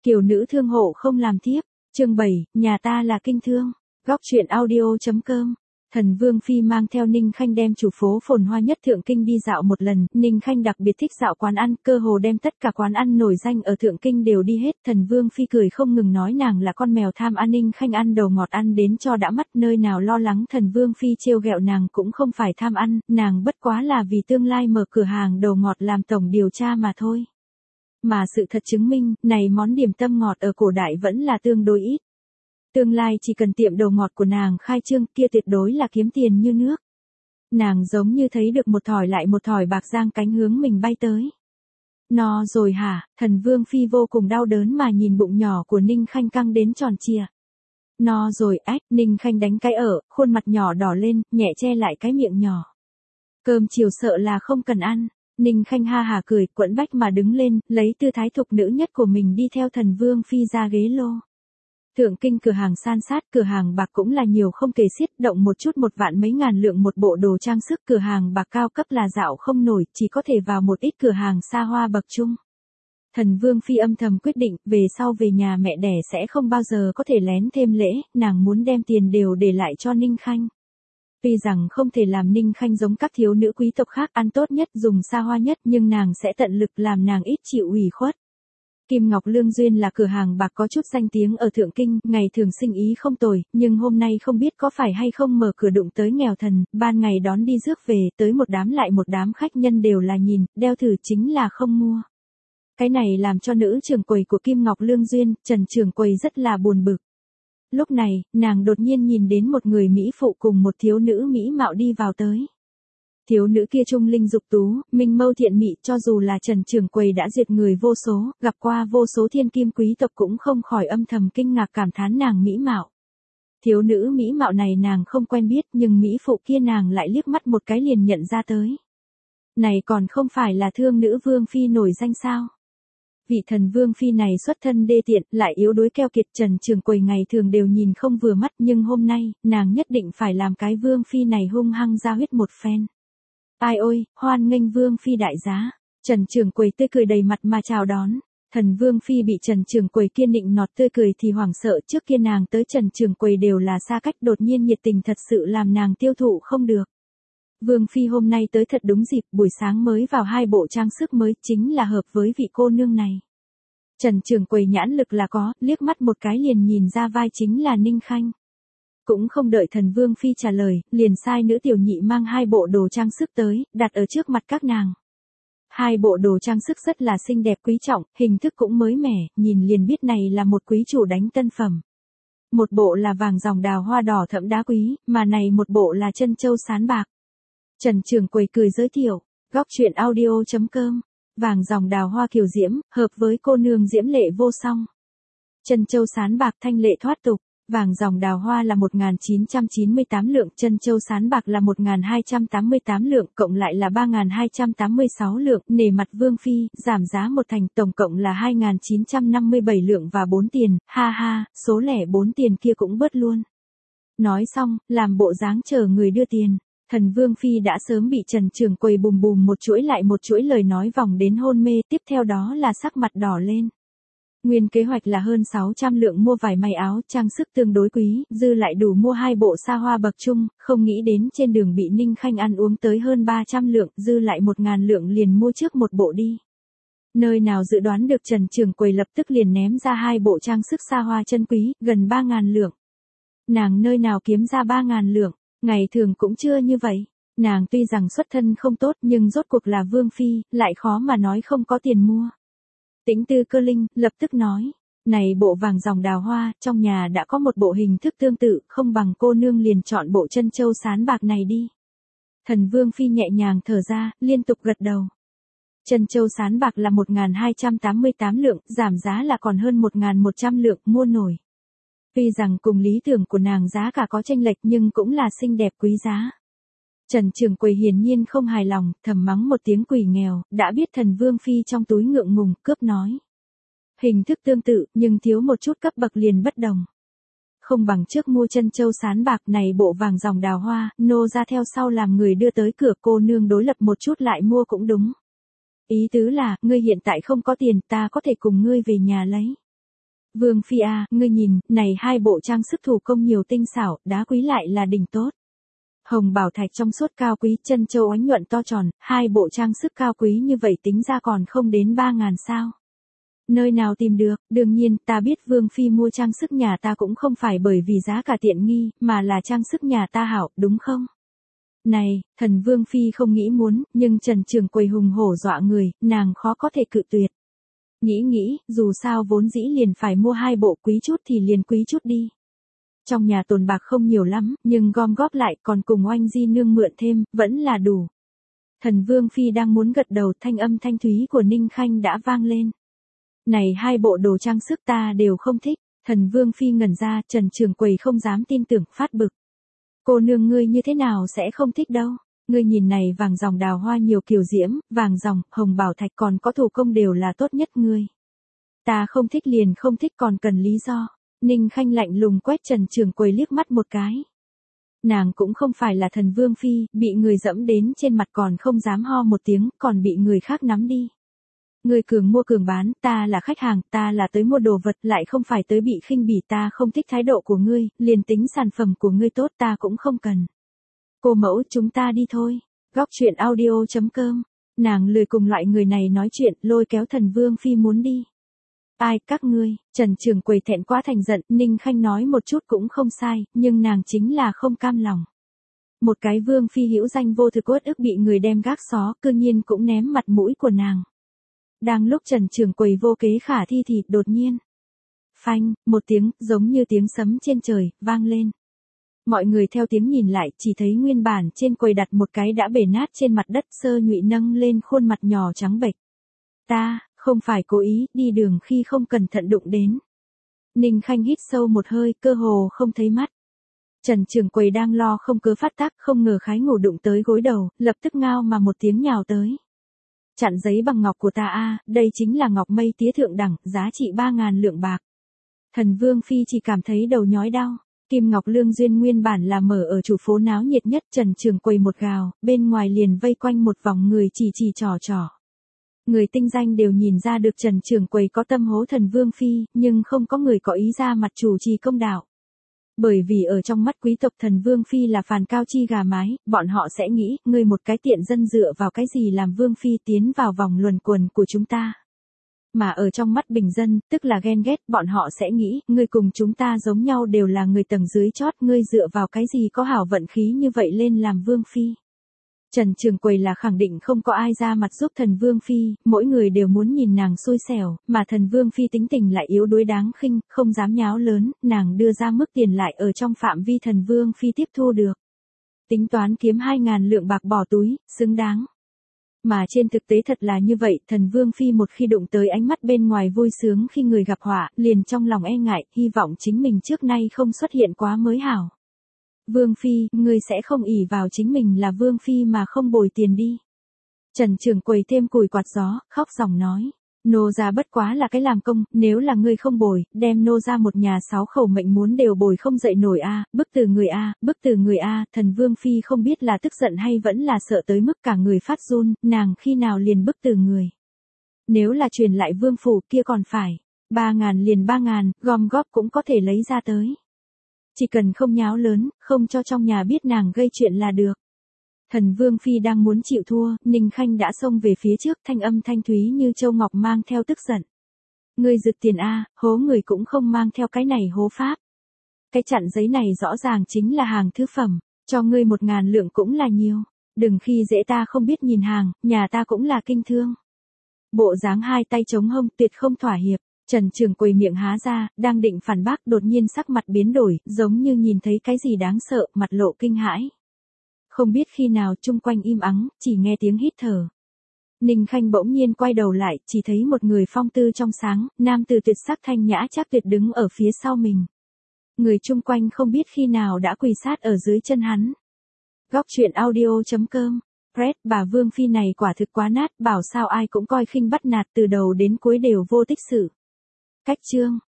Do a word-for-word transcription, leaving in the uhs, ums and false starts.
Kiều nữ thương hộ không làm tiếp. Chương bảy, nhà ta là kinh thương. Góc truyện audio.com. Thần Vương Phi mang theo Ninh Khanh đem chủ phố phồn hoa nhất Thượng Kinh đi dạo một lần, Ninh Khanh đặc biệt thích dạo quán ăn, cơ hồ đem tất cả quán ăn nổi danh ở Thượng Kinh đều đi hết. Thần Vương Phi cười không ngừng nói nàng là con mèo tham ăn, Ninh Khanh ăn đầu ngọt ăn đến cho đã mắt, nơi nào lo lắng Thần Vương Phi trêu ghẹo nàng cũng không phải tham ăn, nàng bất quá là vì tương lai mở cửa hàng đầu ngọt làm tổng điều tra mà thôi. Mà sự thật chứng minh, này món điểm tâm ngọt ở cổ đại vẫn là tương đối ít. Tương lai chỉ cần tiệm đầu ngọt của nàng khai trương kia tuyệt đối là kiếm tiền như nước. Nàng giống như thấy được một thỏi lại một thỏi bạc giang cánh hướng mình bay tới. No rồi hả? Thần Vương Phi vô cùng đau đớn mà nhìn bụng nhỏ của Ninh Khanh căng đến tròn trịa. No rồi ách, Ninh Khanh đánh cái ở, khuôn mặt nhỏ đỏ lên, nhẹ che lại cái miệng nhỏ. Cơm chiều sợ là không cần ăn. Ninh Khanh ha hà cười, quẫn bách mà đứng lên, lấy tư thái thục nữ nhất của mình đi theo Thần Vương Phi ra ghế lô. Thượng Kinh cửa hàng san sát, cửa hàng bạc cũng là nhiều không kể xiết, động một chút một vạn mấy ngàn lượng một bộ đồ trang sức, cửa hàng bạc cao cấp là dạo không nổi, chỉ có thể vào một ít cửa hàng xa hoa bậc trung. Thần Vương Phi âm thầm quyết định, về sau về nhà mẹ đẻ sẽ không bao giờ có thể lén thêm lễ, nàng muốn đem tiền đều để lại cho Ninh Khanh. Tuy rằng không thể làm Ninh Khanh giống các thiếu nữ quý tộc khác ăn tốt nhất dùng xa hoa nhất, nhưng nàng sẽ tận lực làm nàng ít chịu ủy khuất. Kim Ngọc Lương Duyên là cửa hàng bạc có chút danh tiếng ở Thượng Kinh, ngày thường sinh ý không tồi, nhưng hôm nay không biết có phải hay không mở cửa đụng tới nghèo thần, ban ngày đón đi rước về, tới một đám lại một đám khách nhân đều là nhìn, đeo thử chính là không mua. Cái này làm cho nữ trưởng quầy của Kim Ngọc Lương Duyên, Trần trưởng quầy rất là buồn bực. Lúc này, nàng đột nhiên nhìn đến một người mỹ phụ cùng một thiếu nữ mỹ mạo đi vào tới. Thiếu nữ kia trung linh dục tú, minh mâu thiện mị, cho dù là Trần trưởng quầy đã diệt người vô số, gặp qua vô số thiên kim quý tộc cũng không khỏi âm thầm kinh ngạc cảm thán nàng mỹ mạo. Thiếu nữ mỹ mạo này nàng không quen biết, nhưng mỹ phụ kia nàng lại liếc mắt một cái liền nhận ra tới. Này còn không phải là thương nữ Vương Phi nổi danh sao? Vị Thần Vương Phi này xuất thân đê tiện, lại yếu đuối keo kiệt, Trần trưởng quầy ngày thường đều nhìn không vừa mắt, nhưng hôm nay, nàng nhất định phải làm cái Vương Phi này hung hăng ra huyết một phen. Ai ôi, hoan nghênh Vương Phi đại giá. Trần trưởng quầy tươi cười đầy mặt mà chào đón. Thần Vương Phi bị Trần trưởng quầy kia nịnh nọt tươi cười thì hoảng sợ, trước kia nàng tới Trần trưởng quầy đều là xa cách, đột nhiên nhiệt tình thật sự làm nàng tiêu thụ không được. Vương Phi hôm nay tới thật đúng dịp, buổi sáng mới vào hai bộ trang sức mới, chính là hợp với vị cô nương này. Trần trưởng quầy nhãn lực là có, liếc mắt một cái liền nhìn ra vai chính là Ninh Khanh. Cũng không đợi Thần Vương Phi trả lời, liền sai nữ tiểu nhị mang hai bộ đồ trang sức tới, đặt ở trước mặt các nàng. Hai bộ đồ trang sức rất là xinh đẹp quý trọng, hình thức cũng mới mẻ, nhìn liền biết này là một quý chủ đánh tân phẩm. Một bộ là vàng dòng đào hoa đỏ thẫm đá quý, mà này một bộ là chân châu sán bạc. Trần trưởng quầy cười giới thiệu, góc truyện audio.com, vàng dòng đào hoa kiều diễm, hợp với cô nương diễm lệ vô song. Chân châu sán bạc thanh lệ thoát tục. Vàng dòng đào hoa là một nghìn chín trăm chín mươi tám lượng, chân châu sán bạc là một nghìn hai trăm tám mươi tám lượng, cộng lại là ba nghìn hai trăm tám mươi sáu lượng, nề mặt Vương Phi, giảm giá một thành, tổng cộng là hai nghìn chín trăm năm mươi bảy lượng và bốn tiền, ha ha, số lẻ bốn tiền kia cũng bớt luôn. Nói xong, làm bộ dáng chờ người đưa tiền. Thần Vương Phi đã sớm bị Trần trưởng quầy bùm bùm một chuỗi lại một chuỗi lời nói vòng đến hôn mê, tiếp theo đó là sắc mặt đỏ lên. Nguyên kế hoạch là hơn sáu trăm lượng mua vài may áo, trang sức tương đối quý, dư lại đủ mua hai bộ xa hoa bậc trung, không nghĩ đến trên đường bị Ninh Khanh ăn uống tới hơn ba trăm lượng, dư lại một nghìn lượng liền mua trước một bộ đi. Nơi nào dự đoán được Trần trưởng quầy lập tức liền ném ra hai bộ trang sức xa hoa chân quý, gần ba nghìn lượng. Nàng nơi nào kiếm ra ba nghìn lượng, ngày thường cũng chưa như vậy. Nàng tuy rằng xuất thân không tốt nhưng rốt cuộc là Vương Phi, lại khó mà nói không có tiền mua. Tĩnh Tư Cơ Linh, lập tức nói, này bộ vàng dòng đào hoa, trong nhà đã có một bộ hình thức tương tự, không bằng cô nương liền chọn bộ chân châu sán bạc này đi. Thần Vương Phi nhẹ nhàng thở ra, liên tục gật đầu. Chân châu sán bạc là một nghìn hai trăm tám mươi tám lượng, giảm giá là còn hơn một nghìn một trăm lượng, mua nổi. Tuy rằng cùng lý tưởng của nàng giá cả có chênh lệch nhưng cũng là xinh đẹp quý giá. Trần trưởng quầy hiển nhiên không hài lòng, thầm mắng một tiếng quỷ nghèo, đã biết Thần Vương Phi trong túi ngượng ngùng, cướp nói. Hình thức tương tự, nhưng thiếu một chút cấp bậc liền bất đồng. Không bằng trước mua chân châu sán bạc này bộ vàng dòng đào hoa, nô ra theo sau làm người đưa tới cửa, cô nương đối lập một chút lại mua cũng đúng. Ý tứ là, ngươi hiện tại không có tiền, ta có thể cùng ngươi về nhà lấy. Vương Phi à, ngươi nhìn, này hai bộ trang sức thủ công nhiều tinh xảo, đá quý lại là đỉnh tốt. Hồng bảo thạch trong suốt cao quý, chân châu ánh nhuận to tròn, hai bộ trang sức cao quý như vậy tính ra còn không đến ba ngàn sao. Nơi nào tìm được, đương nhiên, ta biết Vương Phi mua trang sức nhà ta cũng không phải bởi vì giá cả tiện nghi, mà là trang sức nhà ta hảo, đúng không? Này, thần Vương Phi không nghĩ muốn, nhưng Trần Trường Quầy hùng hổ dọa người, nàng khó có thể cự tuyệt. Nghĩ nghĩ, dù sao vốn dĩ liền phải mua hai bộ, quý chút thì liền quý chút đi. Trong nhà tồn bạc không nhiều lắm, nhưng gom góp lại còn cùng Oanh Di nương mượn thêm, vẫn là đủ. Thần Vương Phi đang muốn gật đầu, thanh âm thanh thúy của Ninh Khanh đã vang lên. Này hai bộ đồ trang sức ta đều không thích. Thần Vương Phi ngẩn ra, Trần Trường Quầy không dám tin tưởng, phát bực. Cô nương ngươi như thế nào sẽ không thích đâu. Ngươi nhìn này vàng dòng đào hoa nhiều kiều diễm, vàng dòng, hồng bảo thạch còn có thủ công đều là tốt nhất ngươi. Ta không thích liền không thích còn cần lý do. Ninh Khanh lạnh lùng quét Trần Trường Quầy liếc mắt một cái. Nàng cũng không phải là thần Vương Phi, bị người dẫm đến trên mặt còn không dám ho một tiếng, còn bị người khác nắm đi. Người cường mua cường bán, ta là khách hàng, ta là tới mua đồ vật, lại không phải tới bị khinh bỉ, ta không thích thái độ của ngươi, liền tính sản phẩm của ngươi tốt ta cũng không cần. Cô mẫu, chúng ta đi thôi. Góc truyện audio chấm com. Nàng lười cùng loại người này nói chuyện, lôi kéo thần Vương Phi muốn đi. Ai, các ngươi, Trần Trường Quầy thẹn quá thành giận, Ninh Khanh nói một chút cũng không sai, nhưng nàng chính là không cam lòng. Một cái Vương Phi hữu danh vô thực uất ức bị người đem gác xó, cư nhiên cũng ném mặt mũi của nàng. Đang lúc Trần Trường Quầy vô kế khả thi thì, đột nhiên. Phanh, một tiếng, giống như tiếng sấm trên trời, vang lên. Mọi người theo tiếng nhìn lại, chỉ thấy nguyên bản trên quầy đặt một cái đã bể nát trên mặt đất, Sơ Nhụy nâng lên khuôn mặt nhỏ trắng bệch. Ta, không phải cố ý, đi đường khi không cẩn thận đụng đến. Ninh Khanh hít sâu một hơi, cơ hồ không thấy mắt. Trần Trường Quầy đang lo không cớ phát tác, không ngờ khái ngủ đụng tới gối đầu, lập tức ngao mà một tiếng nhào tới. Chặn giấy bằng ngọc của ta a, đây chính là ngọc mây tía thượng đẳng, giá trị ba ngàn lượng bạc. Thần Vương Phi chỉ cảm thấy đầu nhói đau. Kim Ngọc Lương Duyên nguyên bản là mở ở chủ phố náo nhiệt nhất, Trần Trường Quầy một gào, bên ngoài liền vây quanh một vòng người chỉ chỉ trò trò. Người tinh danh đều nhìn ra được Trần Trường Quầy có tâm hố thần Vương Phi, nhưng không có người có ý ra mặt chủ trì công đạo. Bởi vì ở trong mắt quý tộc thần Vương Phi là phàn cao chi gà mái, bọn họ sẽ nghĩ, ngươi một cái tiện dân dựa vào cái gì làm Vương Phi tiến vào vòng luẩn quẩn của chúng ta. Mà ở trong mắt bình dân, tức là ghen ghét, bọn họ sẽ nghĩ, ngươi cùng chúng ta giống nhau đều là người tầng dưới chót, ngươi dựa vào cái gì có hảo vận khí như vậy lên làm Vương Phi. Trần Trường Quầy là khẳng định không có ai ra mặt giúp thần Vương Phi, mỗi người đều muốn nhìn nàng xui xẻo, mà thần Vương Phi tính tình lại yếu đuối đáng khinh, không dám nháo lớn, nàng đưa ra mức tiền lại ở trong phạm vi thần Vương Phi tiếp thu được. Tính toán kiếm hai ngàn lượng bạc bỏ túi, xứng đáng. Mà trên thực tế thật là như vậy, thần Vương Phi một khi đụng tới ánh mắt bên ngoài vui sướng khi người gặp họa, liền trong lòng e ngại, hy vọng chính mình trước nay không xuất hiện quá mới hảo. Vương Phi, ngươi sẽ không ỷ vào chính mình là Vương Phi mà không bồi tiền đi. Trần Trường Quầy thêm cùi quạt gió, khóc ròng nói. Nô gia bất quá là cái làm công, nếu là ngươi không bồi, đem nô gia một nhà sáu khẩu mệnh muốn đều bồi không dậy nổi a, à, bức từ người a, à, bức từ người a, à, thần Vương Phi không biết là tức giận hay vẫn là sợ tới mức cả người phát run, nàng khi nào liền bức từ người. Nếu là truyền lại vương phủ kia còn phải, ba ngàn liền ba ngàn, gom góp cũng có thể lấy ra tới. Chỉ cần không nháo lớn, không cho trong nhà biết nàng gây chuyện là được. Thần Vương Phi đang muốn chịu thua, Ninh Khanh đã xông về phía trước, thanh âm thanh thúy như châu ngọc mang theo tức giận. Ngươi rực tiền a, hố người cũng không mang theo cái này hố pháp. Cái chặn giấy này rõ ràng chính là hàng thứ phẩm, cho ngươi một ngàn lượng cũng là nhiều. Đừng khi dễ ta không biết nhìn hàng, nhà ta cũng là kinh thương. Bộ dáng hai tay chống hông tuyệt không thỏa hiệp. Trần Trường Quầy miệng há ra, đang định phản bác, đột nhiên sắc mặt biến đổi, giống như nhìn thấy cái gì đáng sợ, mặt lộ kinh hãi. Không biết khi nào chung quanh im ắng, chỉ nghe tiếng hít thở. Ninh Khanh bỗng nhiên quay đầu lại, chỉ thấy một người phong tư trong sáng, nam tử tuyệt sắc thanh nhã chắc tuyệt đứng ở phía sau mình. Người chung quanh không biết khi nào đã quỳ sát ở dưới chân hắn. Góc truyện audio chấm com. Fred, bà Vương Phi này quả thực quá nát, bảo sao ai cũng coi khinh bắt nạt từ đầu đến cuối đều vô tích sự. Cách chương